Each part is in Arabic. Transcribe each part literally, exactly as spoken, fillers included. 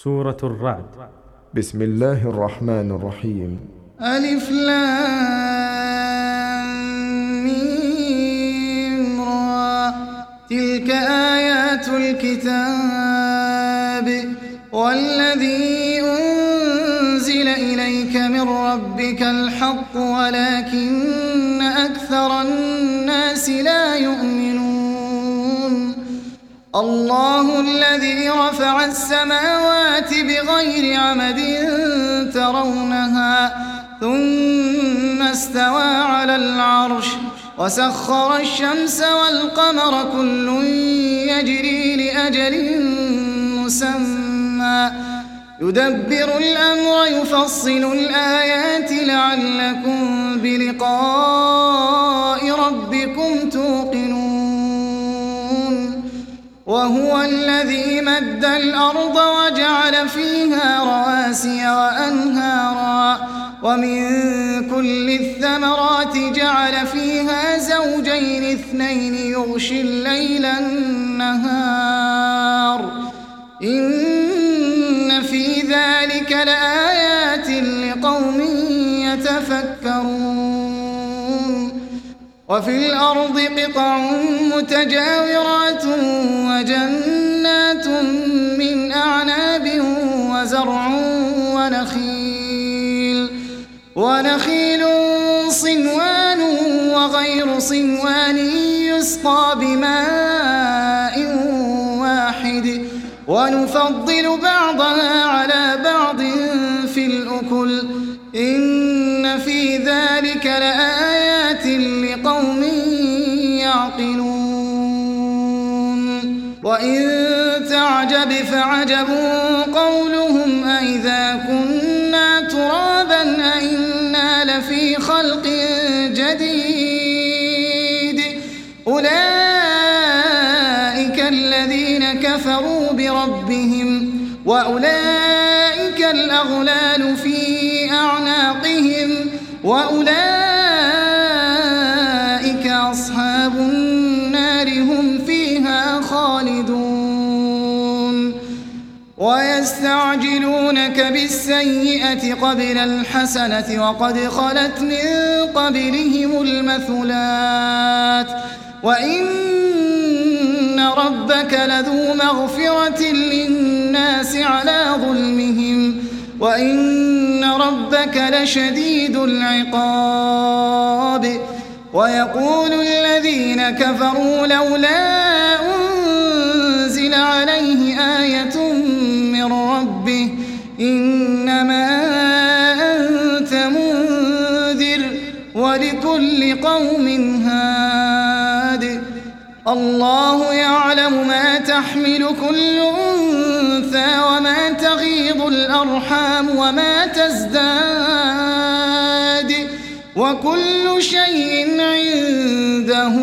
سورة الرعد. بسم الله الرحمن الرحيم. ألف لام ميم را، تلك آيات الكتاب والذي أنزل إليك من ربك الحق ولكن أكثر الناس لا يؤمنون. الله الذي رفع السماوات بغير عمد ترونها ثم استوى على العرش وسخر الشمس والقمر كل يجري لأجل مسمى يدبر الأمر يفصل الآيات لعلكم بلقاء ربكم توقنون. وهو الذي مد الأرض وجعل فيها رواسي وأنهارا ومن كل الثمرات جعل فيها زوجين اثنين يغشي الليل النهار إن في ذلك لآيات لقوم يتفكرون. وفي الأرض قطع متجاورات وجنات من أعناب وزرع ونخيل ونخيل صنوان وغير صنوان يسقى بماء واحد ونفضل بعضها على بعض في الأكل إن في ذلك لآيات لقوم يعقلون. وإن تعجب فعجب قولهم أإذا كنا ترابا أإنا لفي خلق جديد أولئك الذين كفروا بربهم وأولئك الأغلال في أعناقهم وأولئك أصحاب النار هم فيها خالدون. ويستعجلونك بالسيئة قبل الحسنة وقد خلت من قبلهم المثلات وإن ربك لذو مغفرة للناس على ظلمهم وإن ربك لشديد العقاب. ويقول الذين كفروا لولا أنزل عليه آية من ربه إنما أنت منذر ولكل قوم هاد. الله يعلم ما تحمل كل أنثى وما تغيض الأرحام وما تزداد وكل شيء عنده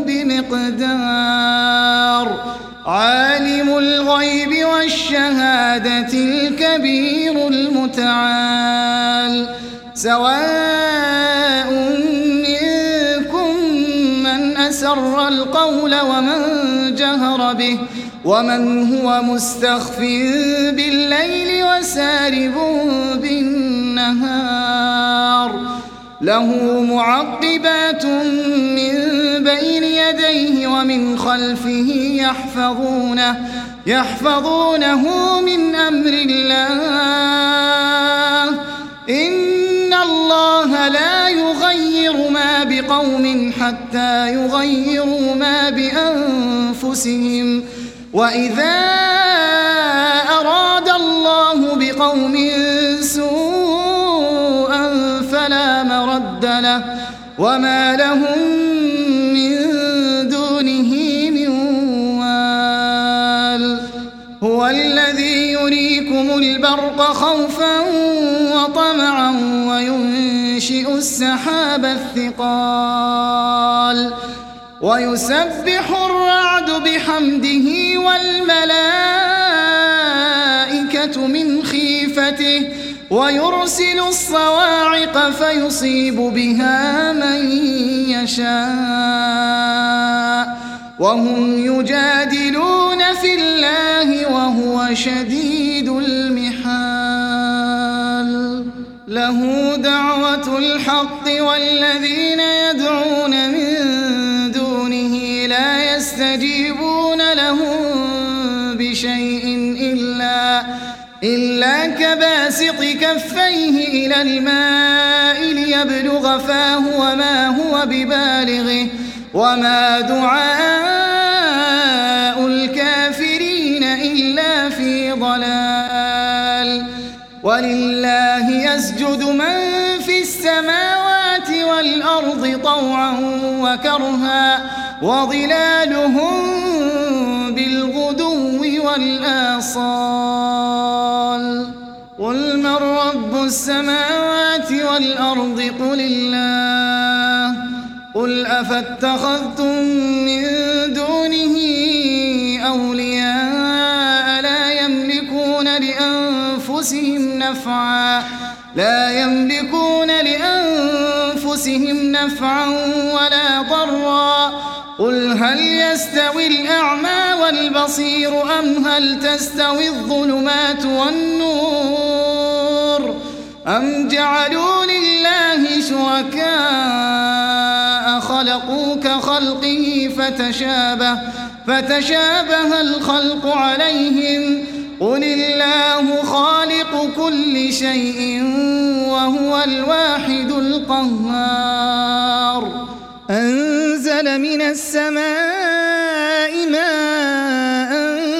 بمقدار. عالم الغيب والشهادة الكبير المتعال. سواء منكم من أسر القول ومن جهر به ومن هو مستخف بالليل وسارب بالنهار له معقبات من بين يديه ومن خلفه يحفظونه يحفظونه من أمر الله إن الله لا يغير ما بقوم حتى يغيروا ما بأنفسهم وإذا أراد الله بقوم سوءا فلا مرد له وما لهم من دونه من وال. هو الذي يريكم البرق خوفا وطمعا وينشئ السحاب الثقال ويسبح الرعد بحمده والملائكة من خيفته ويرسل الصواعق فيصيب بها من يشاء وهم يجادلون في الله وهو شديد المحال. له دعوة الحق والذين يدعون من دونه لا يستجيبون لهم بشيء إلا, إلا كباسط كفيه إلى الماء ليبلغ فاه وما هو ببالغه وما دعاء الكافرين إلا في ضلال. ولله يسجد من في السماوات والأرض طوعا وكرها وظلالهم بالغدو والآصال. قل من رب السماوات والأرض قل الله. قل أفاتخذتم من دونه أولياء لا يملكون لأنفسهم نفعا لا يملكون لأنفسهم نفعا ولا ضرا. قل هل يستوي الأعمى والبصير أم هل تستوي الظلمات والنور أم جعلوا لله شركاء خلقوا كخلقه فتشابه, فتشابه الخلق عليهم. قل الله خالق كل شيء وهو الواحد القهار. أنزل من السماء ماء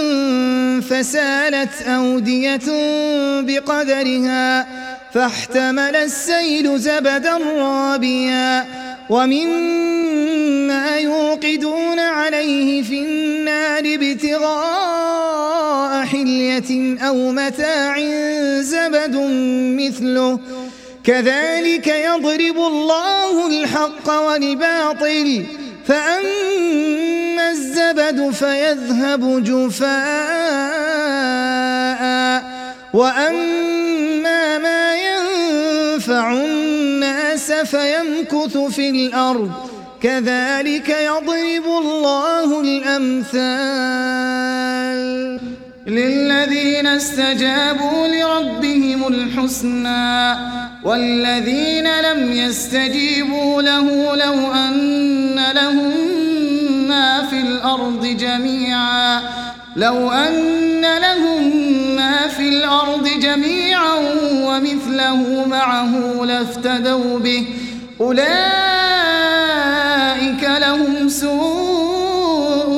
فسالت أودية بقدرها فاحتمل السيل زبدا رابيا ومما يوقدون عليه في النار ابتغاء حلية أو متاع زبد مثله كذلك يضرب الله الحق والباطل فأما الزبد فيذهب جفاء وأما ما ينفع الناس فيمكث في الأرض كذلك يضرب الله الأمثال. للذين استجابوا لربهم الحسنى والذين لم يستجيبوا له لو أن لهم ما في الأرض جميعا لو أن لهم ما في الأرض جميعا ومثله معه لافتدوا به أولئك لهم سوء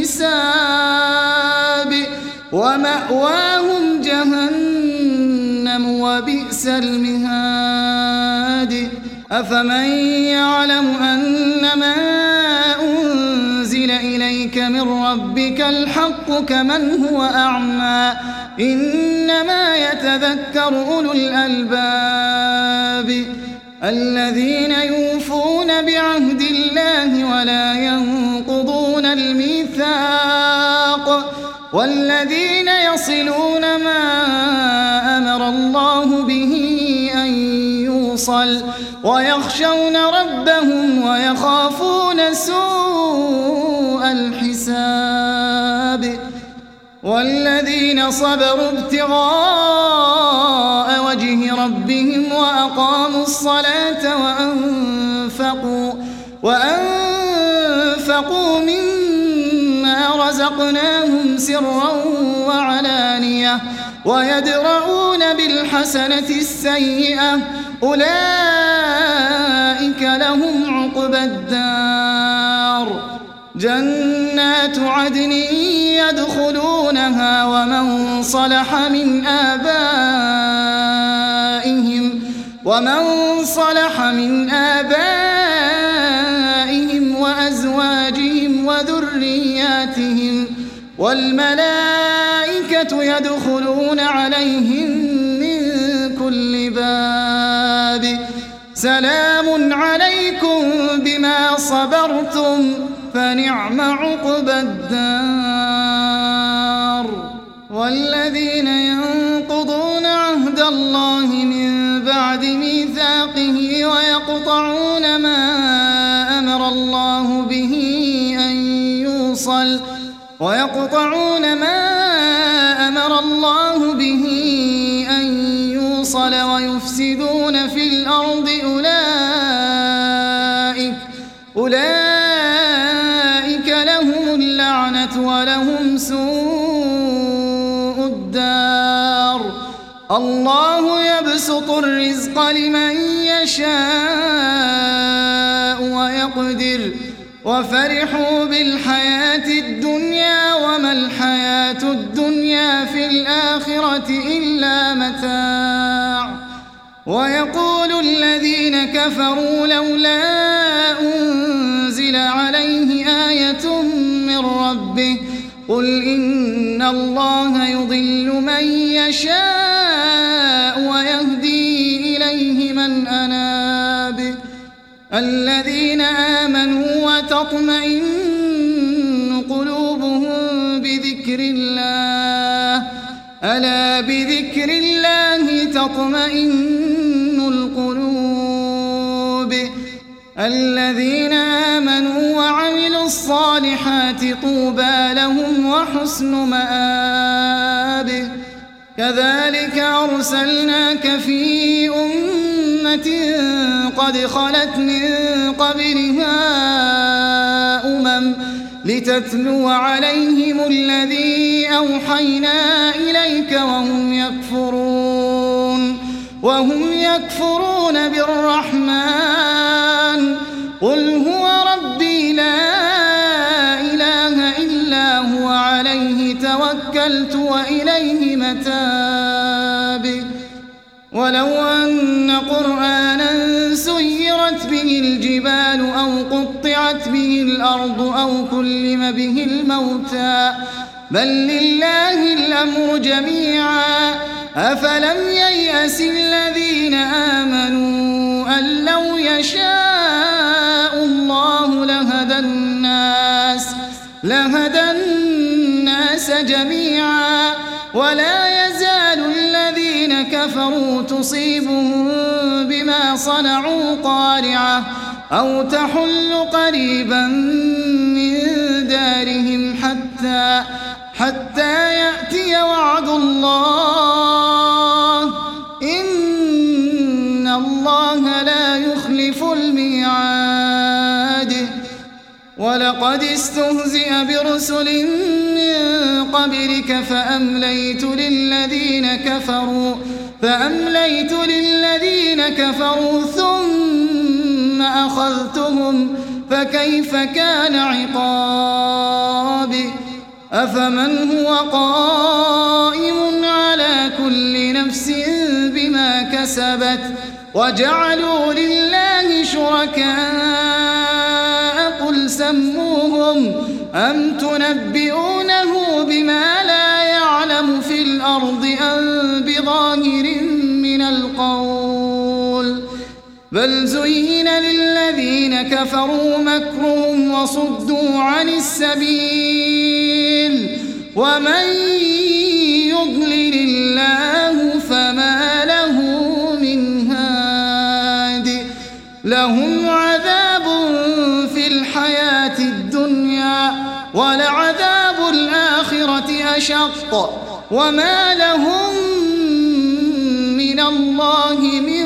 الحساب ومأواهم جهنم وبئس المهاد. أفمن يعلم أنما أنزل إليك من ربك الحق كمن هو أعمى إنما يتذكر أولو الألباب الذين يوفون بعهد الله ولا ينقضون الميثاق والذين يصلون ما أمر الله به أن يوصل ويخشون ربهم ويخافون سوء الحساب والذين صبروا ابتغاء وجه ربهم وأقاموا الصلاة وأنفقوا, وأنفقوا مما رزقناهم سرا وعلانية ويدرؤون بالحسنة السيئة أولئك لهم عقبى الدار جنات عدن يدخلونها ومن صلح من آبائهم ومن صلح من آبائهم وأزواجهم وذرياتهم والملائكة يدخلون عليهم من كل باب سلام عليكم بما صبرتم فنعم عقبى الدار. والذين ينقضون عهد الله من بعد ميثاقه ويقطعون ما أمر الله به أن يوصل ويقطعون ما أمر الله به أن يوصل الْمُرْسَلَ وَيُفْسِدُونَ فِي الْأَرْضِ أُولَئِكَ أُولَئِكَ لَهُمُ اللَّعْنَةُ وَلَهُمْ سُوءُ الدَّارِ الله يبسط الرزق لمن يشاء ويقدر وفرحوا بالحياة الدنيا وما الحياة الدنيا في الآخرة إلا متاع ويقول الذين كفروا لولا أنزل عليه آية من ربه قل إن الله يضل من يشاء ويهدي إليه من أناب الذين آمنوا وتطمئن قلوبهم بذكر الله ألا بذكر الله تطمئن القلوب الذين آمنوا وعملوا الصالحات طوبى لهم وحسن مآب كذلك أرسلناك في أمة قد خلت من قبلها أمم لتتلو عليهم الذي أوحينا إليك وهم يكفرون وهم يكفرون بالرحمن قل هو ربي لا إله إلا هو عليه توكلت وإليه متاب ولو أن قرآنا سيرت به الجبال أو قطعت به الأرض أو كلم به الموتى بل لله الأمر جميعا أفلم ييأس الذين آمنوا أن لو يشاء الله لهدى الناس لهدى الناس جميعا ولا يزال الذين كفروا تصيبهم بما صنعوا قارعة أو تحل قريبا من دارهم حتى حتى يأتي وعد الله إن الله لا يخلف الميعاد ولقد استهزئ برسل من قبلك فأمليت للذين كفروا فأمليت للذين كفروا ثم أخذتهم فكيف كان عقاب أفمن هو قائم على كل نفس بما كسبت وجعلوا لله شركاء قل سموهم أم تنبئونه بما لا يعلم في الأرض أم بظاهر من القول بل زين للذين كفروا مكرهم وصدوا عن السبيل ومن يضلل الله فما له من هاد لهم عذاب في الحياة الدنيا ولعذاب الآخرة أشق وما لهم من الله من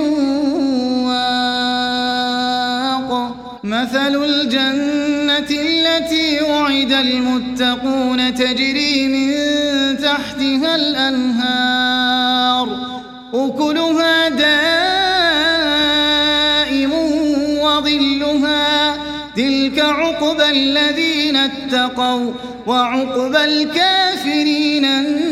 واق مثل الجنة التي وعد المتقون تجري من تحتها الأنهار أكلها دائم وظلها تلك عقبى الذين اتقوا وعقبى الكافرين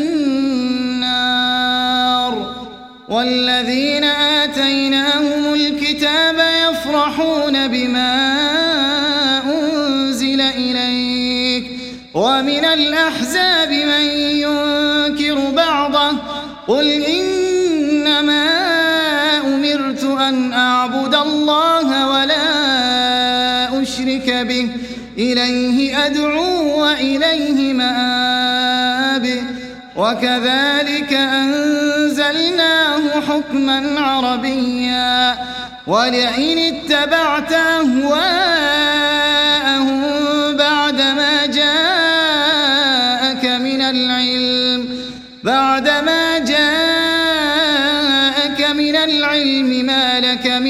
النار والذين آتيناهم الكتاب يفرحون بما أنزل إليك ومن الأحزاب من ينكر بعضه قل إنما أمرت أن أعبد الله ولا أشرك به إليه أدعو وإليه مآب وكذلك أنزلناه حكما عربيا ولئن اتبعت أهواءهم بعدما جاءك من العلم بعدما جاءك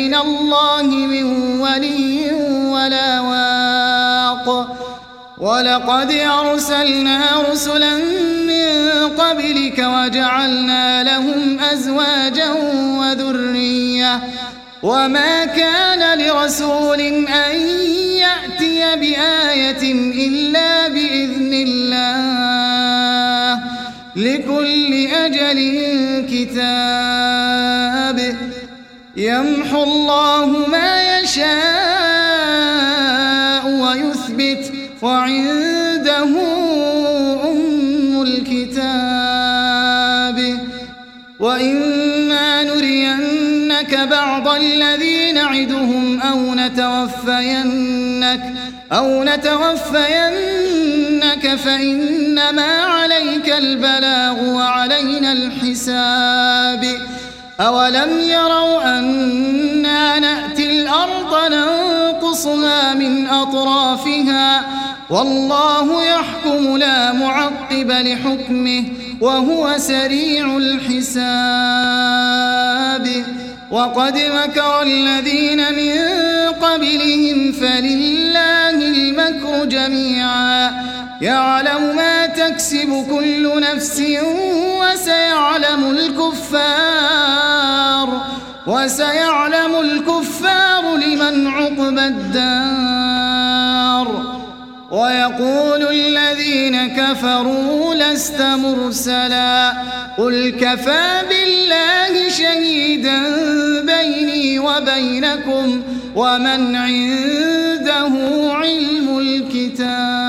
من الله من ولي ولا واق ولقد أرسلنا رسلا من قبلك وجعلنا لهم أزواجا وذرية وما كان لرسول أن يأتي بآية إلا بإذن الله لكل أجل كتاب يمحو الله ما يشاء ويثبت وعنده أم الكتاب وإما نرينك بعض الذي نعدهم أو نتوفينك أو نتوفينك فإنما عليك البلاغ وعلينا الحساب أولم يروا أنا نأتي الأرض ننقصها من أطرافها والله يحكم لا معقب لحكمه وهو سريع الحساب وقد مكر الذين من قبلهم فلله المكر جميعا يعلم ما تكسب كل نفس وسيعلم الكفار وسيعلم الكفار لمن عقبى الدار ويقول الذين كفروا لست مرسلا قل كفى بالله شهيدا بيني وبينكم ومن عنده علم الكتاب